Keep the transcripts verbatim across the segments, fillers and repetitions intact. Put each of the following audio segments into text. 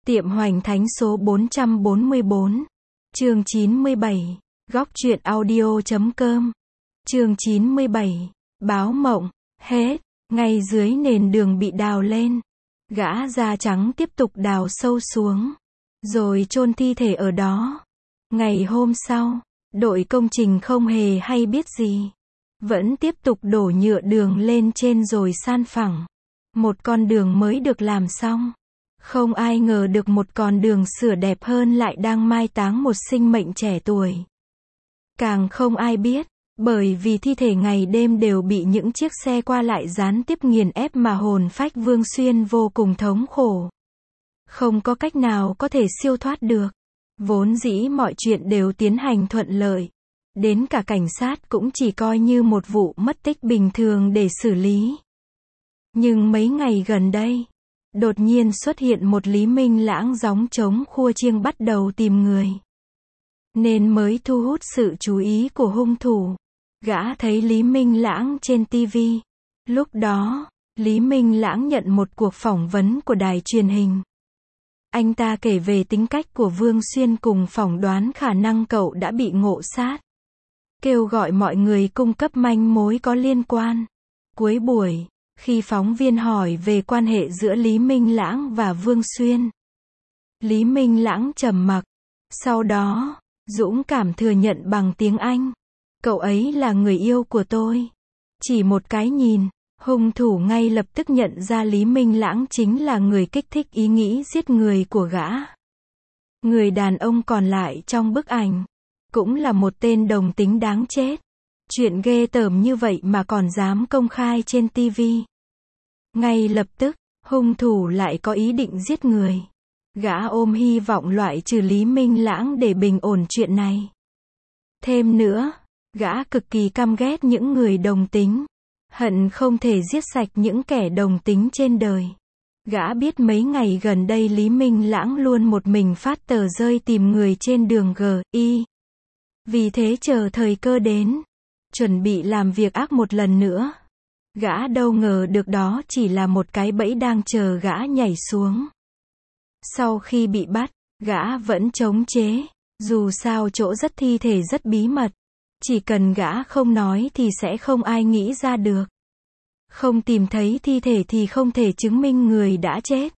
Tiệm Hoành Thánh số bốn trăm bốn mươi bốn. Chương chín mươi bảy. Góc truyện audio chấm com. Chương chín mươi bảy. Báo mộng. Hết. Ngay dưới nền đường bị đào lên. Gã da trắng tiếp tục đào sâu xuống. Rồi chôn thi thể ở đó. Ngày hôm sau, đội công trình không hề hay biết gì. Vẫn tiếp tục đổ nhựa đường lên trên rồi san phẳng. Một con đường mới được làm xong. Không ai ngờ được một con đường sửa đẹp hơn lại đang mai táng một sinh mệnh trẻ tuổi. Càng không ai biết, bởi vì thi thể ngày đêm đều bị những chiếc xe qua lại gián tiếp nghiền ép mà hồn phách Vương Xuyên vô cùng thống khổ. Không có cách nào có thể siêu thoát được. Vốn dĩ mọi chuyện đều tiến hành thuận lợi. Đến cả cảnh sát cũng chỉ coi như một vụ mất tích bình thường để xử lý. Nhưng mấy ngày gần đây, đột nhiên xuất hiện một Lý Minh Lãng gióng trống khua chiêng bắt đầu tìm người. Nên mới thu hút sự chú ý của hung thủ. Gã thấy Lý Minh Lãng trên ti vi. Lúc đó, Lý Minh Lãng nhận một cuộc phỏng vấn của đài truyền hình. Anh ta kể về tính cách của Vương Xuyên cùng phỏng đoán khả năng cậu đã bị ngộ sát. Kêu gọi mọi người cung cấp manh mối có liên quan. Cuối buổi, khi phóng viên hỏi về quan hệ giữa Lý Minh Lãng và Vương Xuyên, Lý Minh Lãng trầm mặc. Sau đó, dũng cảm thừa nhận bằng tiếng Anh. Cậu ấy là người yêu của tôi. Chỉ một cái nhìn, hung thủ ngay lập tức nhận ra Lý Minh Lãng chính là người kích thích ý nghĩ giết người của gã. Người đàn ông còn lại trong bức ảnh, cũng là một tên đồng tính đáng chết. Chuyện ghê tởm như vậy mà còn dám công khai trên ti vi. Ngay lập tức, hung thủ lại có ý định giết người. Gã ôm hy vọng loại trừ Lý Minh Lãng để bình ổn chuyện này. Thêm nữa, gã cực kỳ căm ghét những người đồng tính. Hận không thể giết sạch những kẻ đồng tính trên đời. Gã biết mấy ngày gần đây Lý Minh Lãng luôn một mình phát tờ rơi tìm người trên đường G I. Vì thế chờ thời cơ đến, chuẩn bị làm việc ác một lần nữa. Gã đâu ngờ được đó chỉ là một cái bẫy đang chờ gã nhảy xuống. Sau khi bị bắt, gã vẫn chống chế. Dù sao chỗ rất thi thể rất bí mật. Chỉ cần gã không nói thì sẽ không ai nghĩ ra được. Không tìm thấy thi thể thì không thể chứng minh người đã chết.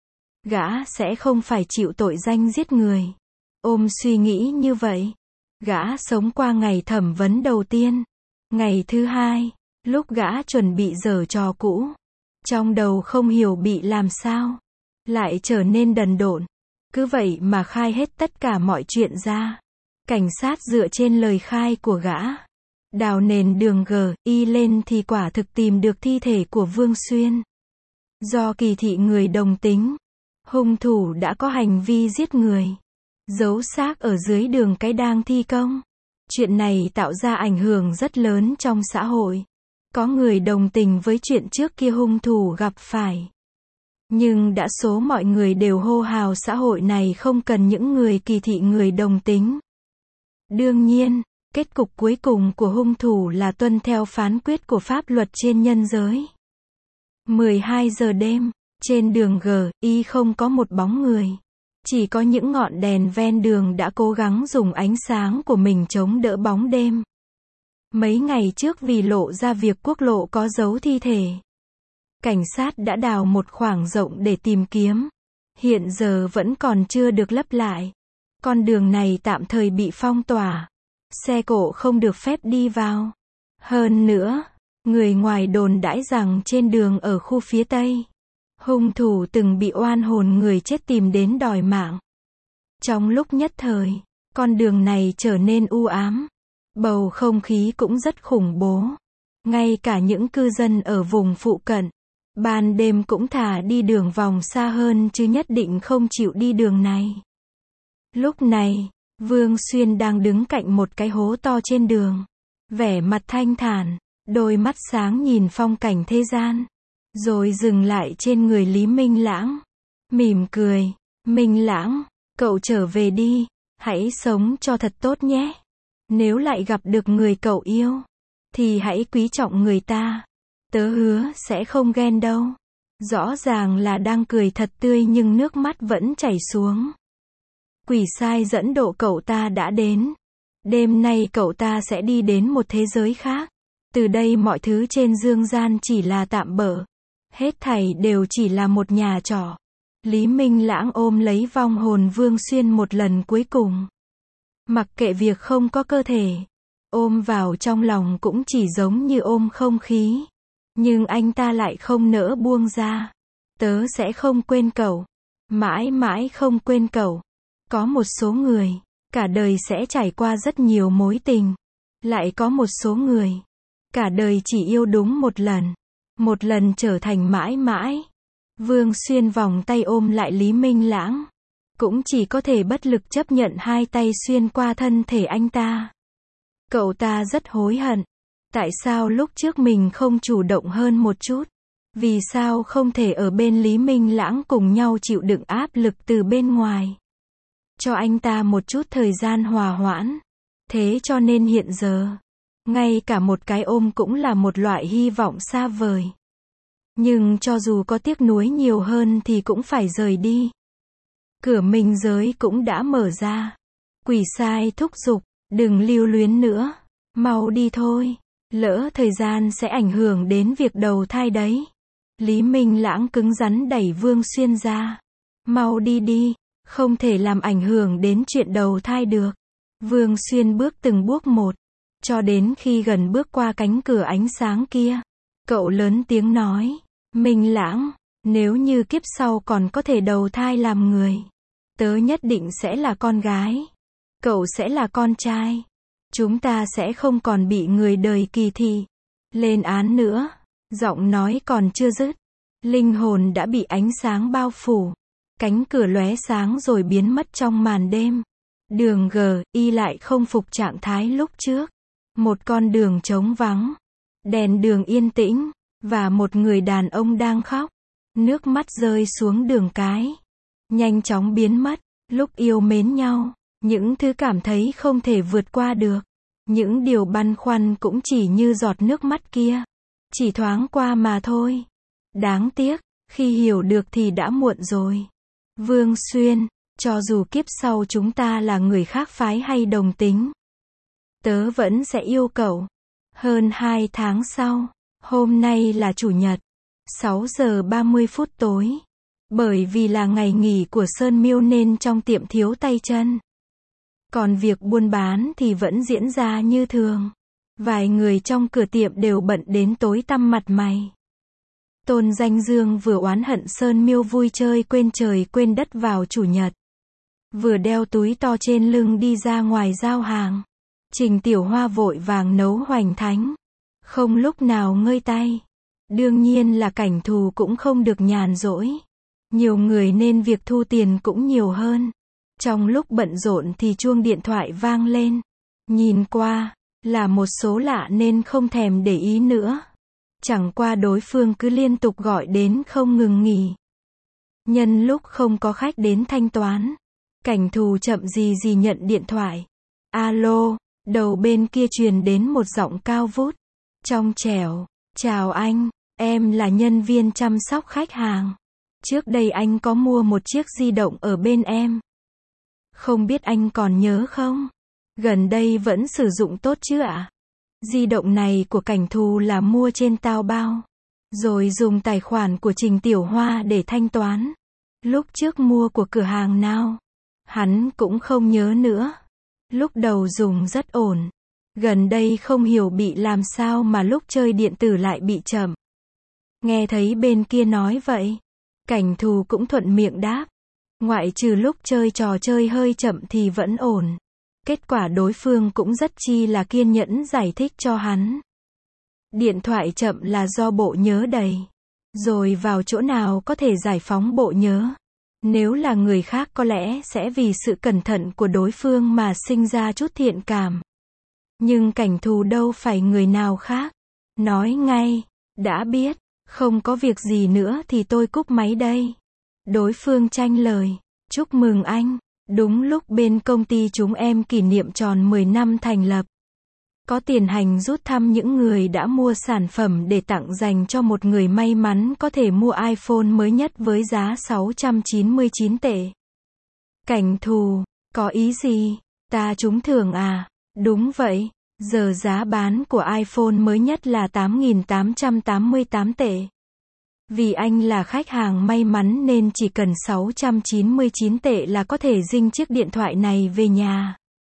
Gã sẽ không phải chịu tội danh giết người. Ôm suy nghĩ như vậy, gã sống qua ngày thẩm vấn đầu tiên. Ngày thứ hai, lúc gã chuẩn bị giở trò cũ, trong đầu không hiểu bị làm sao, lại trở nên đần độn. Cứ vậy mà khai hết tất cả mọi chuyện ra. Cảnh sát dựa trên lời khai của gã, đào nền đường G I lên thì quả thực tìm được thi thể của Vương Xuyên. Do kỳ thị người đồng tính, hung thủ đã có hành vi giết người, giấu xác ở dưới đường cái đang thi công. Chuyện này tạo ra ảnh hưởng rất lớn trong xã hội. Có người đồng tình với chuyện trước kia hung thủ gặp phải. Nhưng đa số mọi người đều hô hào xã hội này không cần những người kỳ thị người đồng tính. Đương nhiên, kết cục cuối cùng của hung thủ là tuân theo phán quyết của pháp luật trên nhân giới. mười hai giờ đêm, trên đường G I không có một bóng người. Chỉ có những ngọn đèn ven đường đã cố gắng dùng ánh sáng của mình chống đỡ bóng đêm. Mấy ngày trước vì lộ ra việc quốc lộ có dấu thi thể, cảnh sát đã đào một khoảng rộng để tìm kiếm. Hiện giờ vẫn còn chưa được lấp lại. Con đường này tạm thời bị phong tỏa. Xe cộ không được phép đi vào. Hơn nữa, người ngoài đồn đãi rằng trên đường ở khu phía Tây, hung thủ từng bị oan hồn người chết tìm đến đòi mạng. Trong lúc nhất thời, con đường này trở nên u ám. Bầu không khí cũng rất khủng bố. Ngay cả những cư dân ở vùng phụ cận, ban đêm cũng thà đi đường vòng xa hơn chứ nhất định không chịu đi đường này. Lúc này, Vương Xuyên đang đứng cạnh một cái hố to trên đường. Vẻ mặt thanh thản, đôi mắt sáng nhìn phong cảnh thế gian. Rồi dừng lại trên người Lý Minh Lãng. Mỉm cười, Minh Lãng, cậu trở về đi, hãy sống cho thật tốt nhé. Nếu lại gặp được người cậu yêu, thì hãy quý trọng người ta. Tớ hứa sẽ không ghen đâu. Rõ ràng là đang cười thật tươi nhưng nước mắt vẫn chảy xuống. Quỷ sai dẫn độ cậu ta đã đến. Đêm nay cậu ta sẽ đi đến một thế giới khác. Từ đây mọi thứ trên dương gian chỉ là tạm bợ. Hết thảy đều chỉ là một nhà trọ. Lý Minh Lãng ôm lấy vong hồn Vương Xuyên một lần cuối cùng. Mặc kệ việc không có cơ thể. Ôm vào trong lòng cũng chỉ giống như ôm không khí. Nhưng anh ta lại không nỡ buông ra. Tớ sẽ không quên cậu. Mãi mãi không quên cậu. Có một số người, cả đời sẽ trải qua rất nhiều mối tình. Lại có một số người, cả đời chỉ yêu đúng một lần. Một lần trở thành mãi mãi. Vương Xuyên vòng tay ôm lại Lý Minh Lãng. Cũng chỉ có thể bất lực chấp nhận hai tay xuyên qua thân thể anh ta. Cậu ta rất hối hận. Tại sao lúc trước mình không chủ động hơn một chút? Vì sao không thể ở bên Lý Minh Lãng cùng nhau chịu đựng áp lực từ bên ngoài? Cho anh ta một chút thời gian hòa hoãn. Thế cho nên hiện giờ, ngay cả một cái ôm cũng là một loại hy vọng xa vời. Nhưng cho dù có tiếc nuối nhiều hơn thì cũng phải rời đi. Cửa minh giới cũng đã mở ra. Quỷ sai thúc giục, đừng lưu luyến nữa. Mau đi thôi. Lỡ thời gian sẽ ảnh hưởng đến việc đầu thai đấy. Lý Minh Lãng cứng rắn đẩy Vương Xuyên ra. Mau đi đi. Không thể làm ảnh hưởng đến chuyện đầu thai được. Vương Xuyên bước từng bước một. Cho đến khi gần bước qua cánh cửa ánh sáng kia. Cậu lớn tiếng nói. Minh Lãng, nếu như kiếp sau còn có thể đầu thai làm người. Tớ nhất định sẽ là con gái. Cậu sẽ là con trai. Chúng ta sẽ không còn bị người đời kỳ thị. Lên án nữa. Giọng nói còn chưa dứt. Linh hồn đã bị ánh sáng bao phủ. Cánh cửa lóe sáng rồi biến mất trong màn đêm. Đường G, Y lại không phục trạng thái lúc trước. Một con đường trống vắng. Đèn đường yên tĩnh. Và một người đàn ông đang khóc. Nước mắt rơi xuống đường cái. Nhanh chóng biến mất. Lúc yêu mến nhau. Những thứ cảm thấy không thể vượt qua được. Những điều băn khoăn cũng chỉ như giọt nước mắt kia. Chỉ thoáng qua mà thôi. Đáng tiếc, khi hiểu được thì đã muộn rồi. Vương Xuyên, cho dù kiếp sau chúng ta là người khác phái hay đồng tính, tớ vẫn sẽ yêu cậu. Hơn hai tháng sau, hôm nay là chủ nhật, sáu giờ ba mươi phút tối. Bởi vì là ngày nghỉ của Sơn Miêu nên trong tiệm thiếu tay chân. Còn việc buôn bán thì vẫn diễn ra như thường. Vài người trong cửa tiệm đều bận đến tối tăm mặt mày. Tôn Danh Dương vừa oán hận Sơn Miêu vui chơi quên trời quên đất vào chủ nhật. Vừa đeo túi to trên lưng đi ra ngoài giao hàng. Trình Tiểu Hoa vội vàng nấu hoành thánh. Không lúc nào ngơi tay. Đương nhiên là Cảnh Thù cũng không được nhàn rỗi. Nhiều người nên việc thu tiền cũng nhiều hơn. Trong lúc bận rộn thì chuông điện thoại vang lên. Nhìn qua, là một số lạ nên không thèm để ý nữa. Chẳng qua đối phương cứ liên tục gọi đến không ngừng nghỉ. Nhân lúc không có khách đến thanh toán, Cảnh Thù chậm gì gì nhận điện thoại. Alo, đầu bên kia truyền đến một giọng cao vút, trong trẻo. Chào anh, em là nhân viên chăm sóc khách hàng. Trước đây anh có mua một chiếc di động ở bên em. Không biết anh còn nhớ không? Gần đây vẫn sử dụng tốt chứ ạ? Di động này của Cảnh Thù là mua trên Taobao. Rồi dùng tài khoản của Trình Tiểu Hoa để thanh toán. Lúc trước mua của cửa hàng nào? Hắn cũng không nhớ nữa. Lúc đầu dùng rất ổn. Gần đây không hiểu bị làm sao mà lúc chơi điện tử lại bị chậm. Nghe thấy bên kia nói vậy. Cảnh Thù cũng thuận miệng đáp. Ngoại trừ lúc chơi trò chơi hơi chậm thì vẫn ổn. Kết quả đối phương cũng rất chi là kiên nhẫn giải thích cho hắn. Điện thoại chậm là do bộ nhớ đầy. Rồi vào chỗ nào có thể giải phóng bộ nhớ. Nếu là người khác có lẽ sẽ vì sự cẩn thận của đối phương mà sinh ra chút thiện cảm. Nhưng Cảnh Thù đâu phải người nào khác. Nói ngay, đã biết, không có việc gì nữa thì tôi cúp máy đây. Đối phương tranh lời, chúc mừng anh. Đúng lúc bên công ty chúng em kỷ niệm tròn mười năm thành lập. Có tiền hành rút thăm những người đã mua sản phẩm để tặng dành cho một người may mắn có thể mua iPhone mới nhất với giá sáu trăm chín mươi chín tệ. Cảnh thù, có ý gì? Ta trúng thưởng à? Đúng vậy, giờ giá bán của iPhone mới nhất là tám nghìn tám trăm tám mươi tám tệ. Vì anh là khách hàng may mắn nên chỉ cần sáu trăm chín mươi chín tệ là có thể dinh chiếc điện thoại này về nhà.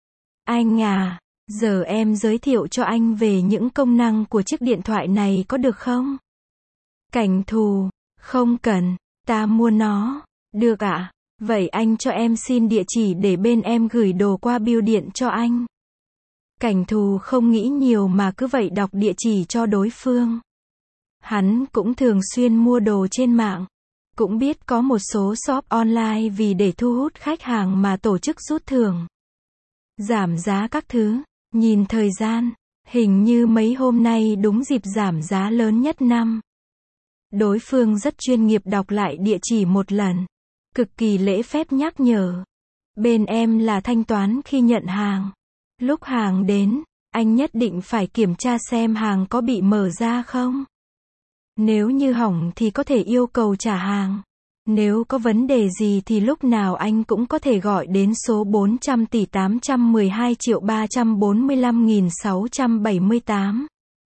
Anh à, giờ em giới thiệu cho anh về những công năng của chiếc điện thoại này có được không? Cảnh thù, không cần, ta mua nó. Được ạ, vậy anh cho em xin địa chỉ để bên em gửi đồ qua bưu điện cho anh. Cảnh thù không nghĩ nhiều mà cứ vậy đọc địa chỉ cho đối phương. Hắn cũng thường xuyên mua đồ trên mạng. Cũng biết có một số shop online vì để thu hút khách hàng mà tổ chức rút thưởng, giảm giá các thứ. Nhìn thời gian, hình như mấy hôm nay đúng dịp giảm giá lớn nhất năm. Đối phương rất chuyên nghiệp đọc lại địa chỉ một lần. Cực kỳ lễ phép nhắc nhở. Bên em là thanh toán khi nhận hàng. Lúc hàng đến, anh nhất định phải kiểm tra xem hàng có bị mở ra không. Nếu như hỏng thì có thể yêu cầu trả hàng. Nếu có vấn đề gì thì lúc nào anh cũng có thể gọi đến số bốn trăm tỷ tám trăm mười hai triệu ba trăm bốn mươi lăm nghìn sáu trăm bảy mươi tám.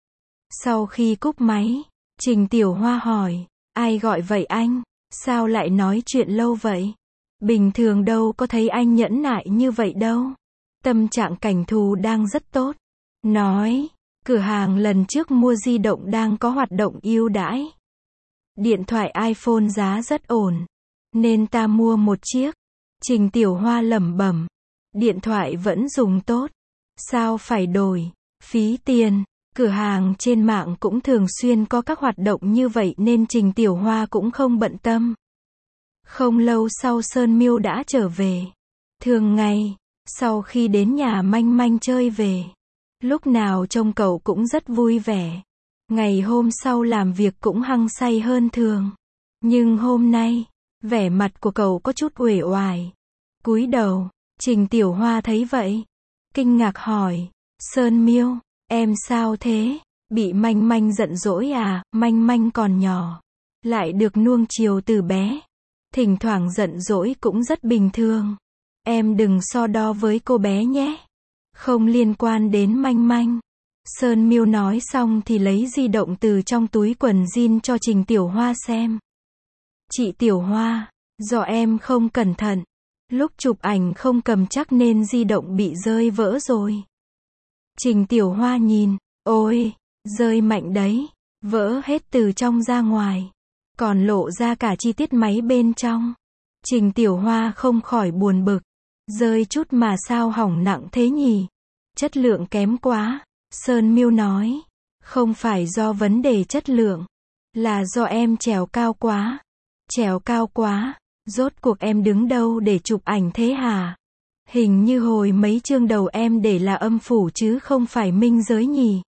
Sau khi cúp máy, Trình Tiểu Hoa hỏi, ai gọi vậy anh? Sao lại nói chuyện lâu vậy? Bình thường đâu có thấy anh nhẫn nại như vậy đâu. Tâm trạng Cảnh thù đang rất tốt. Nói, cửa hàng lần trước mua di động đang có hoạt động ưu đãi. Điện thoại iPhone giá rất ổn, nên ta mua một chiếc. Trình Tiểu Hoa lẩm bẩm, điện thoại vẫn dùng tốt, sao phải đổi, phí tiền. Cửa hàng trên mạng cũng thường xuyên có các hoạt động như vậy nên Trình Tiểu Hoa cũng không bận tâm. Không lâu sau Sơn Miêu đã trở về. Thường ngày, sau khi đến nhà Manh Manh chơi về, lúc nào trông cậu cũng rất vui vẻ. Ngày hôm sau làm việc cũng hăng say hơn thường. Nhưng hôm nay, vẻ mặt của cậu có chút uể oải. Cúi đầu, Trình Tiểu Hoa thấy vậy, kinh ngạc hỏi, Sơn Miêu, em sao thế? Bị Manh Manh giận dỗi à? Manh Manh còn nhỏ, lại được nuông chiều từ bé. Thỉnh thoảng giận dỗi cũng rất bình thường. Em đừng so đo với cô bé nhé. Không liên quan đến Manh Manh. Sơn Miêu nói xong thì lấy di động từ trong túi quần jean cho Trình Tiểu Hoa xem. Chị Tiểu Hoa, do em không cẩn thận, lúc chụp ảnh không cầm chắc nên di động bị rơi vỡ rồi. Trình Tiểu Hoa nhìn, ôi, rơi mạnh đấy, vỡ hết từ trong ra ngoài, còn lộ ra cả chi tiết máy bên trong. Trình Tiểu Hoa không khỏi buồn bực, rơi chút mà sao hỏng nặng thế nhỉ? Chất lượng kém quá. Sơn Miêu nói, không phải do vấn đề chất lượng, là do em trèo cao quá. Trèo cao quá, rốt cuộc em đứng đâu để chụp ảnh thế hả? Hình như hồi mấy chương đầu em để là âm phủ chứ không phải minh giới nhỉ?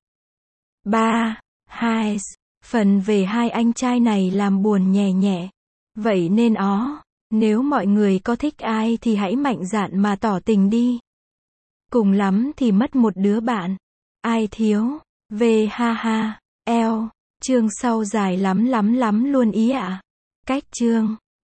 ba. hai. Phần về hai anh trai này làm buồn nhẹ nhẹ. Vậy nên ó, nếu mọi người có thích ai thì hãy mạnh dạn mà tỏ tình đi. Cùng lắm thì mất một đứa bạn. Ai thiếu, về ha ha, eo, chương sau dài lắm lắm lắm luôn ý ạ. À. Cách chương